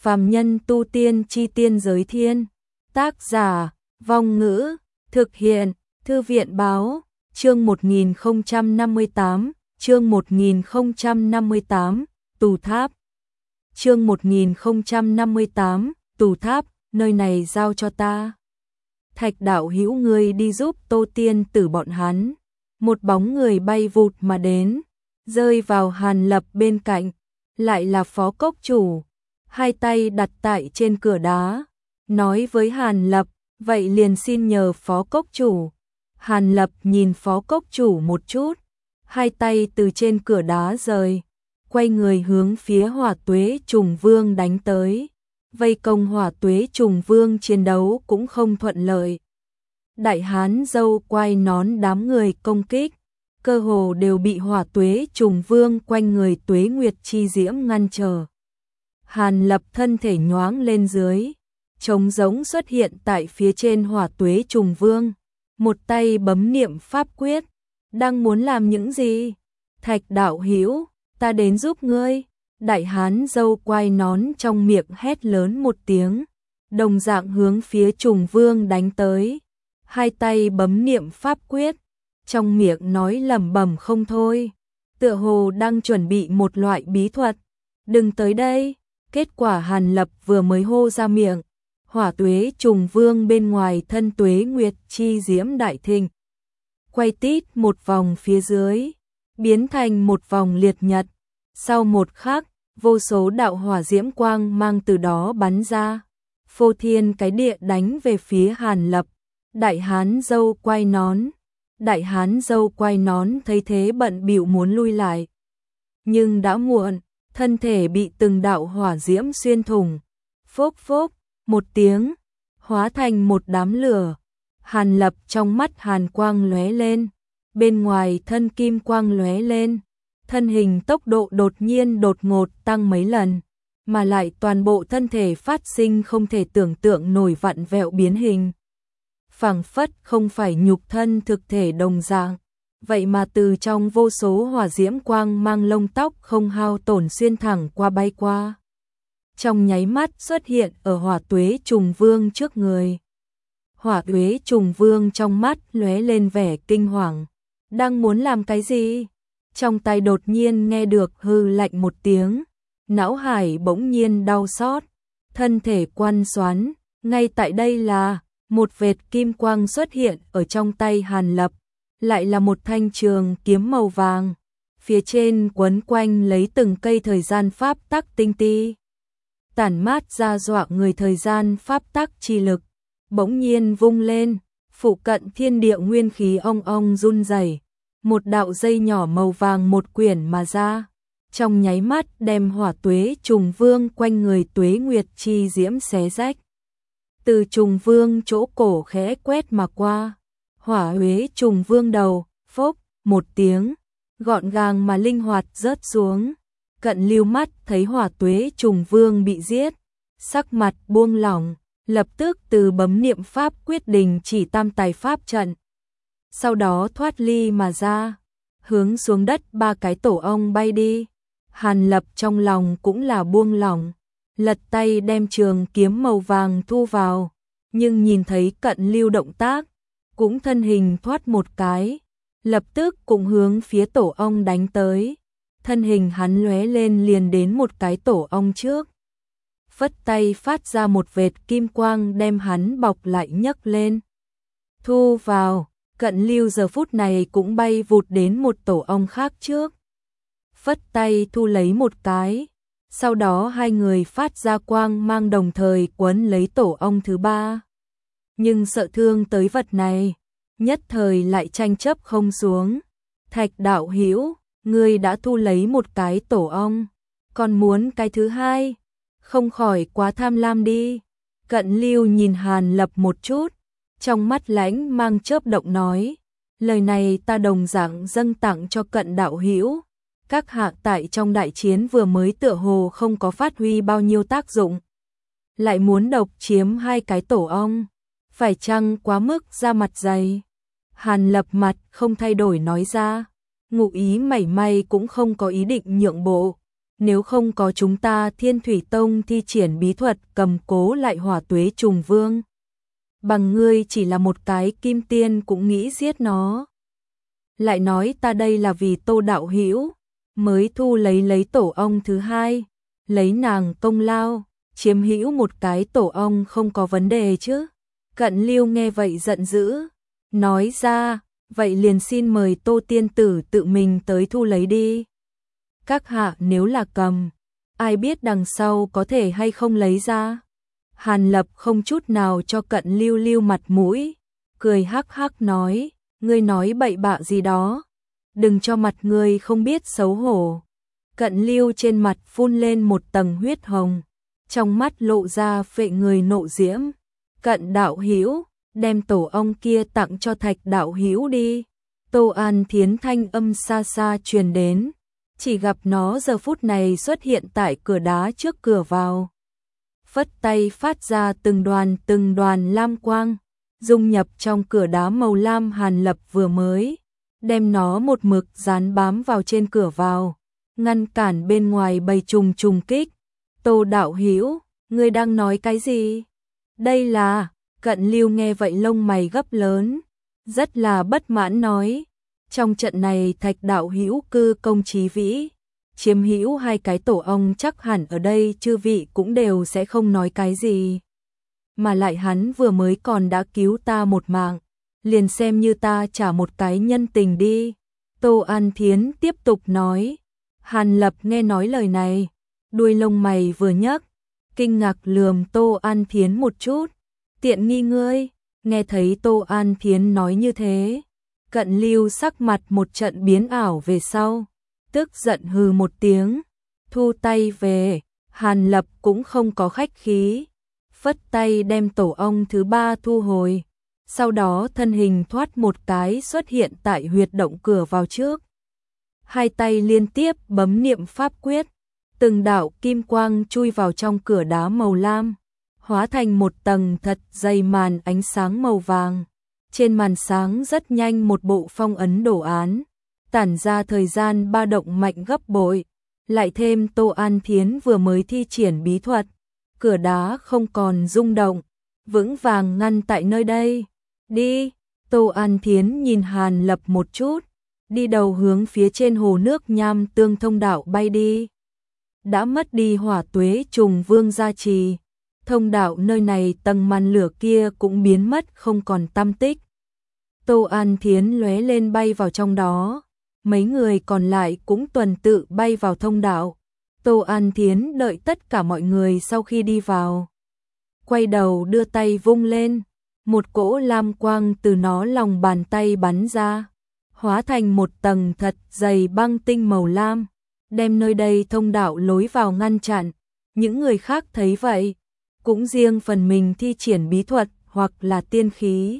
Phàm nhân tu tiên chi tiên giới thiên. Tác giả, Vong Ngữ, thực hiện, Thư viện báo, chương 1058, chương 1058, Tù Tháp. Chương 1058, Tù Tháp, nơi này giao cho ta. Thạch đạo hữu ngươi đi giúp Tô Tiên Tử bọn hắn. Một bóng người bay vụt mà đến, rơi vào Hàn Lập bên cạnh, lại là phó cốc chủ, hai tay đặt tại trên cửa đá, nói với Hàn Lập, vậy liền xin nhờ phó cốc chủ. Hàn Lập nhìn phó cốc chủ một chút, hai tay từ trên cửa đá rời, quay người hướng phía Hỏa Tuế Trùng Vương đánh tới. Vây công Hỏa Tuế Trùng Vương chiến đấu cũng không thuận lợi. Đại hán dâu quai nón đám người công kích, cơ hồ đều bị Hỏa Tuế Trùng Vương quanh người Tuế Nguyệt chi diễm ngăn trở. Hàn Lập thân thể nhoáng lên dưới, trống rỗng xuất hiện tại phía trên Hỏa Tuế Trùng Vương, một tay bấm niệm pháp quyết, đang muốn làm những gì? Thạch đạo hữu, ta đến giúp ngươi. Đại hán dâu quai nón trong miệng hét lớn một tiếng, đồng dạng hướng phía Trùng Vương đánh tới, hai tay bấm niệm pháp quyết, trong miệng nói lẩm bẩm không thôi, tựa hồ đang chuẩn bị một loại bí thuật. Đừng tới đây. Kết quả Hàn Lập vừa mới hô ra miệng, Hỏa Tuế Trùng Vương bên ngoài thân Tuế Nguyệt chi diễm đại thịnh, quay tít một vòng phía dưới, biến thành một vòng liệt nhật. Sau một khắc, vô số đạo hỏa diễm quang mang từ đó bắn ra, phô thiên cái địa đánh về phía Hàn Lập. Đại hán dâu quai nón. Đại hán dâu quai nón thấy thế bận bịu muốn lui lại, nhưng đã muộn, thân thể bị từng đạo hỏa diễm xuyên thủng, phốc phốc một tiếng, hóa thành một đám lửa. Hàn Lập trong mắt hàn quang lóe lên, bên ngoài thân kim quang lóe lên, thân hình tốc độ đột nhiên đột ngột tăng mấy lần, mà lại toàn bộ thân thể phát sinh không thể tưởng tượng nổi vặn vẹo biến hình. Phảng phất không phải nhục thân thực thể đồng dạng, vậy mà từ trong vô số hỏa diễm quang mang lông tóc không hao tổn xuyên thẳng qua bay qua. Trong nháy mắt xuất hiện ở Hỏa Tuế Trùng Vương trước người. Hỏa Tuế Trùng Vương trong mắt lóe lên vẻ kinh hoàng, đang muốn làm cái gì? Trong tay đột nhiên nghe được hư lạnh một tiếng, não hải bỗng nhiên đau xót, thân thể quăn xoắn, ngay tại đây là một vệt kim quang xuất hiện ở trong tay Hàn Lập, lại là một thanh trường kiếm màu vàng, phía trên quấn quanh lấy từng cây thời gian pháp tắc tinh ti, tản mát ra dọa người thời gian pháp tắc chi lực, bỗng nhiên vung lên, phụ cận thiên địa nguyên khí ong ong run rẩy, một đạo dây nhỏ màu vàng một quyển mà ra, trong nháy mắt đem Hỏa Tuế Trùng Vương quanh người Tuế Nguyệt chi diễm xé rách. Từ Trùng Vương chỗ cổ khẽ quét mà qua, Hỏa Tuế Trùng Vương đầu, phốc, một tiếng, gọn gàng mà linh hoạt rớt xuống. Cận Lưu mắt thấy Hỏa Tuế Trùng Vương bị giết, sắc mặt buông lỏng, lập tức từ bấm niệm pháp quyết đình chỉ tam tài pháp trận. Sau đó thoát ly mà ra, hướng xuống đất ba cái tổ ong bay đi. Hàn Lập trong lòng cũng là buông lỏng, lật tay đem trường kiếm màu vàng thu vào, nhưng nhìn thấy Cận Lưu động tác, cũng thân hình thoát một cái, lập tức cũng hướng phía tổ ong đánh tới. Thân hình hắn lóe lên liền đến một cái tổ ong trước, phất tay phát ra một vệt kim quang đem hắn bọc lại nhấc lên. Thu vào. Cận Lưu giờ phút này cũng bay vụt đến một tổ ong khác trước, phất tay thu lấy một cái, sau đó hai người phát ra quang mang đồng thời quấn lấy tổ ong thứ ba. Nhưng sợ thương tới vật này, nhất thời lại tranh chấp không xuống. Thạch đạo hữu, ngươi đã thu lấy một cái tổ ong, còn muốn cái thứ hai, không khỏi quá tham lam đi. Cận Lưu nhìn Hàn Lập một chút, trong mắt lánh mang chớp động nói, lời này ta đồng dạng dâng tặng cho Cận đạo hữu. Các hạ tại trong đại chiến vừa mới tựa hồ không có phát huy bao nhiêu tác dụng, lại muốn độc chiếm hai cái tổ ong, phải chăng quá mức ra mặt dày? Hàn Lập mặt không thay đổi nói ra, ngụ ý mảy may cũng không có ý định nhượng bộ. nếu không có chúng ta Thiên Thủy Tông thi triển bí thuật cầm cố lại Hỏa Tuế Trùng Vương. Bằng ngươi chỉ là một cái kim tiên cũng nghĩ giết nó. Lại nói ta đây là vì Tô đạo hữu mới thu lấy tổ ong thứ hai, lấy nàng công lao, chiếm hữu một cái tổ ong không có vấn đề chứ. Cận Liêu nghe vậy giận dữ, nói ra, vậy liền xin mời Tô tiên tử tự mình tới thu lấy đi. Các hạ nếu là cầm, ai biết đằng sau có thể hay không lấy ra. Hàn Lập không chút nào cho Cận Liêu mặt mũi, cười hắc hắc nói, ngươi nói bậy bạ gì đó, đừng cho mặt ngươi không biết xấu hổ. Cận Liêu trên mặt phun lên một tầng huyết hồng, trong mắt lộ ra phệ người nộ diễm. Cận đạo hữu, đem tổ ong kia tặng cho Thạch đạo hữu đi. Tô An Thiến thanh âm xa xa truyền đến, chỉ gặp nó giờ phút này xuất hiện tại cửa đá trước cửa vào. Phất tay phát ra từng đoàn lam quang, dung nhập trong cửa đá màu lam. Hàn Lập vừa mới đem nó một mực dán bám vào trên cửa vào, ngăn cản bên ngoài bầy trùng trùng kích. Tô đạo hữu, ngươi đang nói cái gì? Đây là, Cận Liêu nghe vậy lông mày gấp lớn, rất là bất mãn nói, trong trận này Thạch đạo hữu cư công trí vĩ, chiếm hữu hai cái tổ ong, chắc hẳn ở đây chư vị cũng đều sẽ không nói cái gì. Mà lại hắn vừa mới còn đã cứu ta một mạng, liền xem như ta trả một cái nhân tình đi. Tô An Thiến tiếp tục nói. Hàn Lập nghe nói lời này, đuôi lông mày vừa nhấc, kinh ngạc lườm Tô An Thiến một chút. Tiện nghi ngươi. Nghe thấy Tô An Thiến nói như thế, Cận Liêu sắc mặt một trận biến ảo về sau, tức giận hừ một tiếng, thu tay về. Hàn Lập cũng không có khách khí, phất tay đem tổ ong thứ ba thu hồi, sau đó thân hình thoát một cái xuất hiện tại huyệt động cửa vào trước. Hai tay liên tiếp bấm niệm pháp quyết, từng đạo kim quang chui vào trong cửa đá màu lam, hóa thành một tầng thật dày màn ánh sáng màu vàng. Trên màn sáng rất nhanh một bộ phong ấn đồ án, tản ra thời gian ba động mạnh gấp bội, lại thêm Tô An Thiến vừa mới thi triển bí thuật, cửa đá không còn rung động, vững vàng ngăn tại nơi đây. Đi, Tô An Thiến nhìn Hàn Lập một chút, đi đầu hướng phía trên hồ nước nham tương thông đạo bay đi. Đã mất đi Hỏa Tuế Trùng Vương gia trì, thông đạo nơi này tầng màn lửa kia cũng biến mất không còn tăm tích. Tô An Thiến lóe lên bay vào trong đó, mấy người còn lại cũng tuần tự bay vào thông đạo. Tô An Thiến đợi tất cả mọi người sau khi đi vào, quay đầu đưa tay vung lên, một cỗ lam quang từ nó lòng bàn tay bắn ra, hóa thành một tầng thật dày băng tinh màu lam, đem nơi đây thông đạo lối vào ngăn chặn. Những người khác thấy vậy, cũng riêng phần mình thi triển bí thuật hoặc là tiên khí.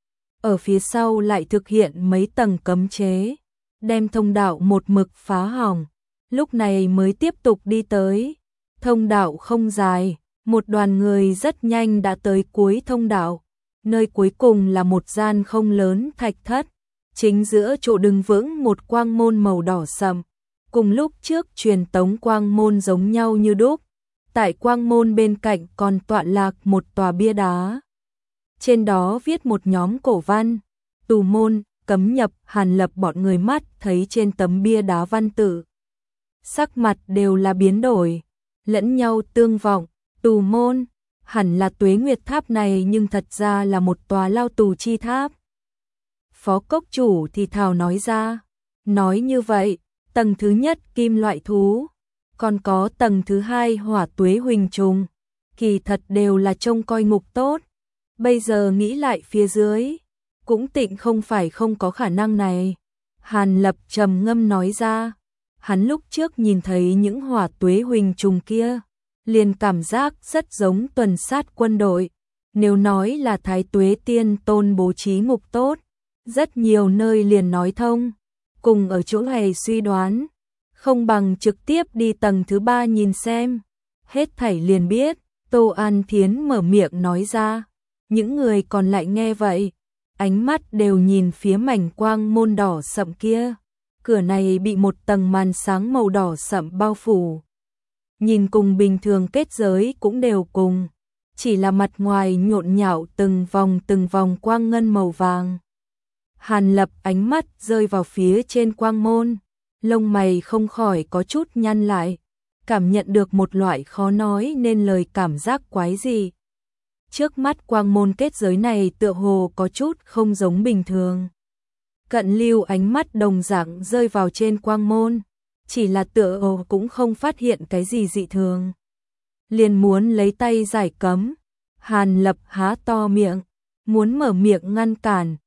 Ở phía sau lại thực hiện mấy tầng cấm chế, đem thông đạo một mực phá hỏng, lúc này mới tiếp tục đi tới. Thông đạo không dài, một đoàn người rất nhanh đã tới cuối thông đạo, nơi cuối cùng là một gian không lớn thạch thất, chính giữa chỗ đứng vững một quang môn màu đỏ sậm, cùng lúc trước truyền tống quang môn giống nhau như đúc. Tại quang môn bên cạnh còn tọa lạc một tòa bia đá, trên đó viết một nhóm cổ văn, tù môn, cấm nhập. Hàn Lập bọn người mắt thấy trên tấm bia đá văn tự, sắc mặt đều là biến đổi, lẫn nhau tương vọng. Tù môn, hẳn là Tuế Nguyệt Tháp này, nhưng thật ra là một tòa lao tù chi tháp. Phó cốc chủ thì thào nói ra, nói như vậy, tầng thứ nhất kim loại thú, còn có tầng thứ hai Hỏa Tuế Huỳnh Trùng, kỳ thật đều là trông coi ngục tốt. Bây giờ nghĩ lại phía dưới, cũng tịnh không phải không có khả năng này. Hàn Lập trầm ngâm nói ra, hắn lúc trước nhìn thấy những Hỏa Tuế Huỳnh Trùng kia, liền cảm giác rất giống tuần sát quân đội. Nếu nói là Thái Tuế Tiên Tôn bố trí ngục tốt, rất nhiều nơi liền nói thông. Cùng ở chỗ này suy đoán, không bằng trực tiếp đi tầng thứ ba nhìn xem. Hết thảy liền biết. Tô An Thiến mở miệng nói ra. Những người còn lại nghe vậy, ánh mắt đều nhìn phía mảnh quang môn đỏ sậm kia. Cửa này bị một tầng màn sáng màu đỏ sậm bao phủ, nhìn cùng bình thường kết giới cũng đều cùng, chỉ là mặt ngoài nhộn nhạo từng vòng quang ngân màu vàng. Hàn Lập ánh mắt rơi vào phía trên quang môn, lông mày không khỏi có chút nhăn lại, cảm nhận được một loại khó nói nên lời cảm giác quái dị. Trước mắt quang môn kết giới này tựa hồ có chút không giống bình thường. Cận Lưu ánh mắt đồng dạng rơi vào trên quang môn, chỉ là tựa hồ cũng không phát hiện cái gì dị thường. Liền muốn lấy tay giải cấm, Hàn Lập há to miệng, muốn mở miệng ngăn cản,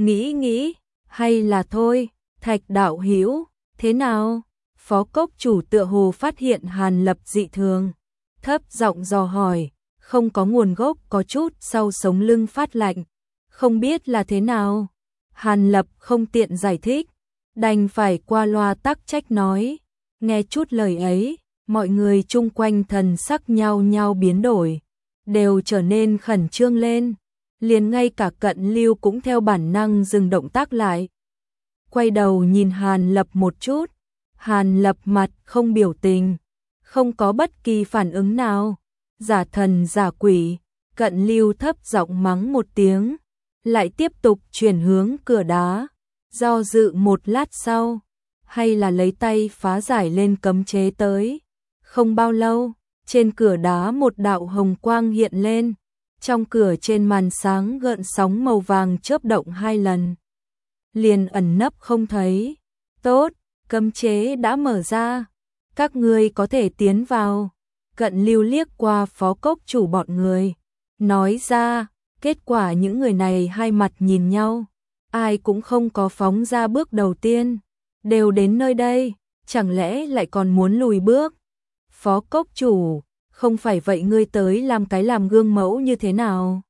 nghĩ, hay là thôi, Thạch đạo hữu, thế nào? Phó cốc chủ tựa hồ phát hiện Hàn Lập dị thường, thấp giọng dò hỏi, không có nguồn gốc có chút sau sống lưng phát lạnh, không biết là thế nào. Hàn Lập không tiện giải thích, đành phải qua loa tắc trách nói, nghe chút lời ấy, mọi người chung quanh thần sắc nhau biến đổi, đều trở nên khẩn trương lên, liền ngay cả Cận Lưu cũng theo bản năng dừng động tác lại. Quay đầu nhìn Hàn Lập một chút, Hàn Lập mặt không biểu tình, không có bất kỳ phản ứng nào, giả thần giả quỷ. Cận Lưu thấp giọng mắng một tiếng, lại tiếp tục chuyển hướng cửa đá, do dự một lát sau, hay là lấy tay phá giải lên cấm chế tới. Không bao lâu, trên cửa đá một đạo hồng quang hiện lên, trong cửa trên màn sáng gợn sóng màu vàng chớp động 2 lần, liền ẩn nấp không thấy. Tốt, cấm chế đã mở ra, các ngươi có thể tiến vào. Cận Lưu liếc qua phó cốc chủ bọn người, nói ra. Kết quả những người này hai mặt nhìn nhau, ai cũng không có phóng ra bước đầu tiên, đều đến nơi đây, chẳng lẽ lại còn muốn lùi bước? Phó cốc chủ, không phải vậy ngươi tới làm cái làm gương mẫu như thế nào?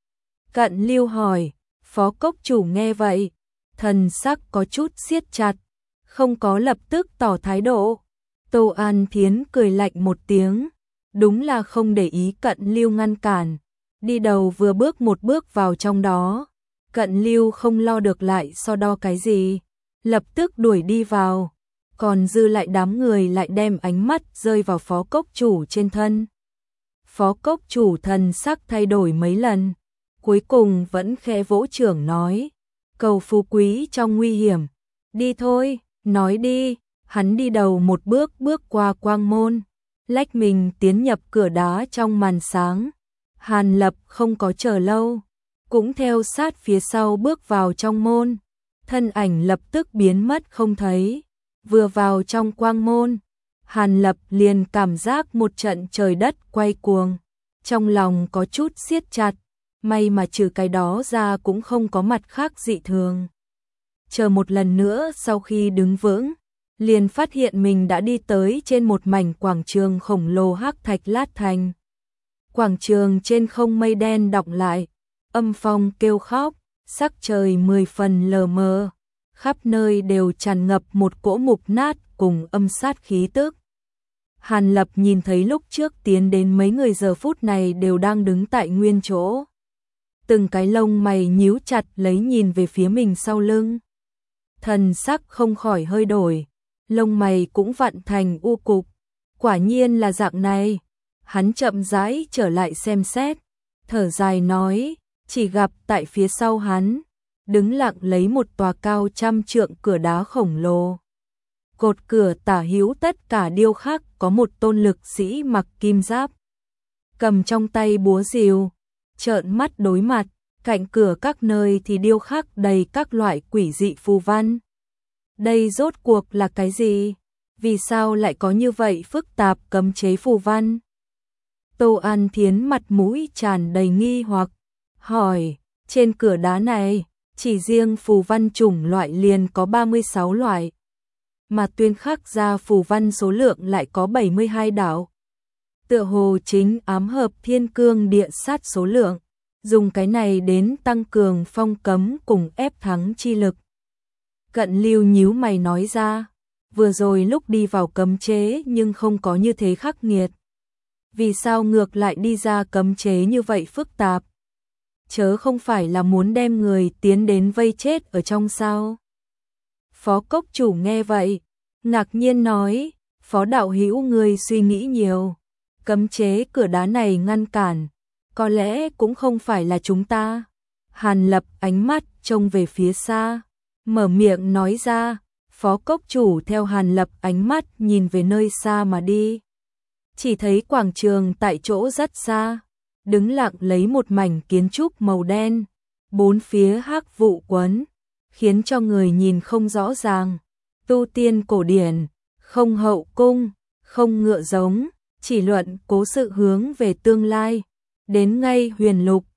Cận Lưu hỏi. Phó cốc chủ nghe vậy, thần sắc có chút siết chặt, không có lập tức tỏ thái độ. Tô An Thiến cười lạnh một tiếng, đúng là không để ý Cận Lưu ngăn cản, đi đầu vừa bước một bước vào trong đó. Cận Lưu không lo được lại so đo cái gì, lập tức đuổi đi vào, còn dư lại đám người lại đem ánh mắt rơi vào phó cốc chủ trên thân. Phó cốc chủ thần sắc thay đổi mấy lần, cuối cùng vẫn khẽ vỗ trưởng nói, cầu phú quý trong nguy hiểm, đi thôi, nói đi. Hắn đi đầu một bước qua quang môn, lách mình tiến nhập cửa đá trong màn sáng. Hàn Lập không có chờ lâu, cũng theo sát phía sau bước vào trong môn, thân ảnh lập tức biến mất không thấy. Vừa vào trong quang môn, Hàn Lập liền cảm giác một trận trời đất quay cuồng, trong lòng có chút siết chặt, may mà trừ cái đó ra cũng không có mặt khác dị thường. Chờ một lần nữa sau khi đứng vững, liền phát hiện mình đã đi tới trên một mảnh quảng trường khổng lồ hắc thạch lát thành. Quảng trường trên không mây đen đọng lại, âm phong kêu khóc, sắc trời 10 phần lờ mờ, khắp nơi đều tràn ngập một cỗ mục nát cùng âm sát khí tức. Hàn Lập nhìn thấy lúc trước tiến đến mấy người giờ phút này đều đang đứng tại nguyên chỗ. Từng cái lông mày nhíu chặt lấy nhìn về phía mình sau lưng. Thần sắc không khỏi hơi đổi, lông mày cũng vặn thành u cục. Quả nhiên là dạng này. Hắn chậm rãi trở lại xem xét, thở dài nói, chỉ gặp tại phía sau hắn, đứng lặng lấy một tòa cao 100 trượng cửa đá khổng lồ. Cột cửa tả hữu tất cả điêu khắc có một tôn lực sĩ mặc kim giáp, cầm trong tay búa rìu, trợn mắt đối mặt, cạnh cửa các nơi thì điêu khắc đầy các loại quỷ dị phù văn. Đây rốt cuộc là cái gì? Vì sao lại có như vậy phức tạp cấm chế phù văn? Tô An Thiến mặt mũi tràn đầy nghi hoặc, hỏi, trên cửa đá này, chỉ riêng phù văn chủng loại liền có 36 loại, mà tuyên khắc ra phù văn số lượng lại có 72 đạo. Tựa hồ chính ám hợp thiên cương địa sát số lượng, dùng cái này đến tăng cường phong cấm cùng ép thắng chi lực. Cận Lưu nhíu mày nói ra, vừa rồi lúc đi vào cấm chế nhưng không có như thế khắc nghiệt. Vì sao ngược lại đi ra cấm chế như vậy phức tạp? Chớ không phải là muốn đem người tiến đến vây chết ở trong sao? Phó cốc chủ nghe vậy, ngạc nhiên nói, Phó đạo hữu ngươi suy nghĩ nhiều, cấm chế cửa đá này ngăn cản, có lẽ cũng không phải là chúng ta. Hàn Lập ánh mắt trông về phía xa, mở miệng nói ra. Phó cốc chủ theo Hàn Lập ánh mắt nhìn về nơi xa mà đi. Chỉ thấy quảng trường tại chỗ rất xa, đứng lặng lấy một mảnh kiến trúc màu đen, bốn phía hắc vụ quấn, khiến cho người nhìn không rõ ràng. Tu tiên cổ điển, không hậu cung, không ngựa giống, chỉ luận cố sự hướng về tương lai. Đến ngay huyền lục,